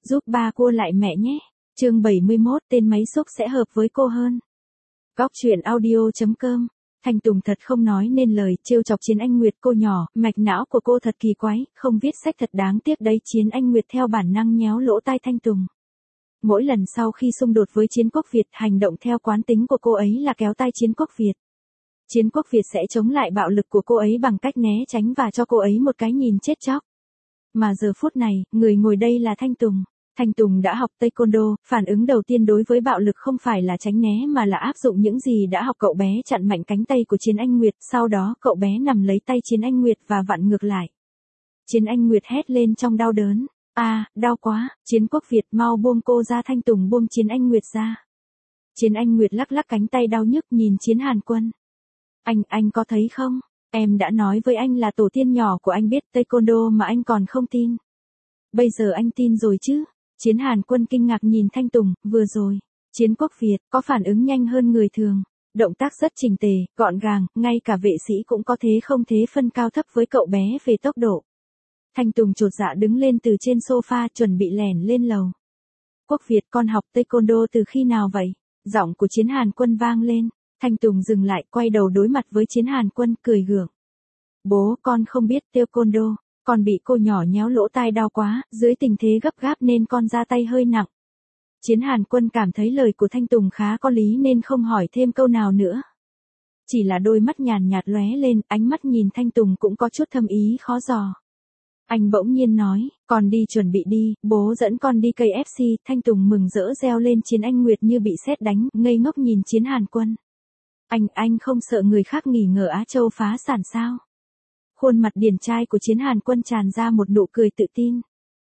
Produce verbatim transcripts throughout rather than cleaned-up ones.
Giúp ba cua lại mẹ nhé. Chương bảy mươi mốt, tên máy xúc sẽ hợp với cô hơn. Góc truyện audio chấm com. Thanh Tùng thật không nói nên lời, trêu chọc Chiến Anh Nguyệt cô nhỏ, mạch não của cô thật kỳ quái, không viết sách thật đáng tiếc đấy. Chiến Anh Nguyệt theo bản năng nhéo lỗ tai Thanh Tùng. Mỗi lần sau khi xung đột với Chiến Quốc Việt, hành động theo quán tính của cô ấy là kéo tai Chiến Quốc Việt. Chiến Quốc Việt sẽ chống lại bạo lực của cô ấy bằng cách né tránh và cho cô ấy một cái nhìn chết chóc. Mà giờ phút này, người ngồi đây là Thanh Tùng. Thanh Tùng đã học taekwondo, phản ứng đầu tiên đối với bạo lực không phải là tránh né mà là áp dụng những gì đã học. Cậu bé chặn mạnh cánh tay của Chiến Anh Nguyệt, sau đó cậu bé nằm lấy tay Chiến Anh Nguyệt và vặn ngược lại. Chiến Anh Nguyệt hét lên trong đau đớn. A, à, đau quá. Chiến Quốc Việt mau buông cô ra. Thanh Tùng buông Chiến Anh Nguyệt ra. Chiến Anh Nguyệt lắc lắc cánh tay đau nhức nhìn Chiến Hàn Quân. Anh, anh có thấy không? Em đã nói với anh là tổ tiên nhỏ của anh biết taekwondo mà anh còn không tin. Bây giờ anh tin rồi chứ? Chiến Hàn Quân kinh ngạc nhìn Thanh Tùng, vừa rồi, Chiến Quốc Việt có phản ứng nhanh hơn người thường. Động tác rất chỉnh tề, gọn gàng, ngay cả vệ sĩ cũng có thế không thế phân cao thấp với cậu bé về tốc độ. Thanh Tùng chột dạ đứng lên từ trên sofa chuẩn bị lẻn lên lầu. Quốc Việt, con học taekwondo từ khi nào vậy? Giọng của Chiến Hàn Quân vang lên. Thanh Tùng dừng lại, quay đầu đối mặt với Chiến Hàn Quân, cười gượng. Bố, con không biết taekwondo. Con bị cô nhỏ nhéo lỗ tai đau quá, dưới tình thế gấp gáp nên con ra tay hơi nặng. Chiến Hàn Quân cảm thấy lời của Thanh Tùng khá có lý nên không hỏi thêm câu nào nữa. Chỉ là đôi mắt nhàn nhạt lóe lên, ánh mắt nhìn Thanh Tùng cũng có chút thâm ý khó dò. Anh bỗng nhiên nói, con đi chuẩn bị đi, bố dẫn con đi cây ép xê. Thanh Tùng mừng rỡ reo lên. Chiến Anh Nguyệt như bị sét đánh, ngây ngốc nhìn Chiến Hàn Quân. Anh, anh không sợ người khác nghỉ ngờ Á Châu phá sản sao? Khuôn mặt điển trai của Chiến Hàn Quân tràn ra một nụ cười tự tin.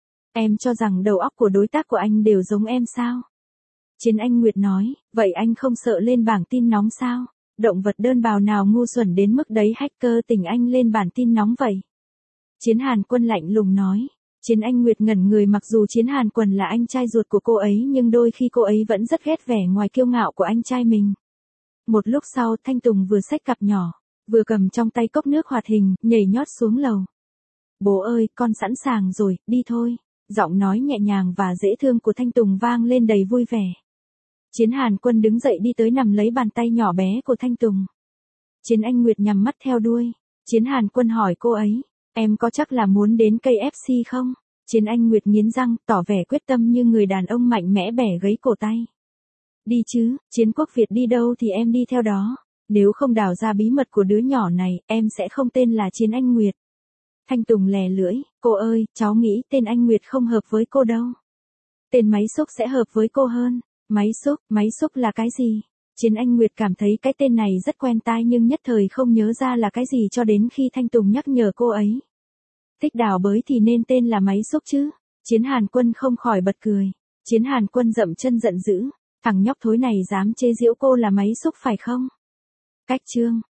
Em cho rằng đầu óc của đối tác của anh đều giống em sao? Chiến Anh Nguyệt nói, vậy anh không sợ lên bảng tin nóng sao? Động vật đơn bào nào ngu xuẩn đến mức đấy hacker tỉnh anh lên bản tin nóng vậy? Chiến Hàn Quân lạnh lùng nói. Chiến Anh Nguyệt ngẩn người, mặc dù Chiến Hàn Quân là anh trai ruột của cô ấy nhưng đôi khi cô ấy vẫn rất ghét vẻ ngoài kiêu ngạo của anh trai mình. Một lúc sau, Thanh Tùng vừa xách cặp nhỏ, vừa cầm trong tay cốc nước hoạt hình, nhảy nhót xuống lầu. Bố ơi, con sẵn sàng rồi, đi thôi. Giọng nói nhẹ nhàng và dễ thương của Thanh Tùng vang lên đầy vui vẻ. Chiến Hàn Quân đứng dậy đi tới nằm lấy bàn tay nhỏ bé của Thanh Tùng. Chiến Anh Nguyệt nhắm mắt theo đuôi. Chiến Hàn Quân hỏi cô ấy, em có chắc là muốn đến cây ép xê không? Chiến Anh Nguyệt nghiến răng, tỏ vẻ quyết tâm như người đàn ông mạnh mẽ bẻ gãy cổ tay. Đi chứ, Chiến Quốc Việt đi đâu thì em đi theo đó. Nếu không đào ra bí mật của đứa nhỏ này, em sẽ không tên là Chiến Anh Nguyệt. Thanh Tùng lè lưỡi, cô ơi, cháu nghĩ tên Anh Nguyệt không hợp với cô đâu. Tên máy xúc sẽ hợp với cô hơn. Máy xúc, máy xúc là cái gì? Chiến Anh Nguyệt cảm thấy cái tên này rất quen tai nhưng nhất thời không nhớ ra là cái gì cho đến khi Thanh Tùng nhắc nhở cô ấy. Thích đào bới thì nên tên là máy xúc chứ. Chiến Hàn Quân không khỏi bật cười. Chiến Hàn Quân dậm chân giận dữ. Thằng nhóc thối này dám chế giễu cô là máy xúc phải không? Cách chương.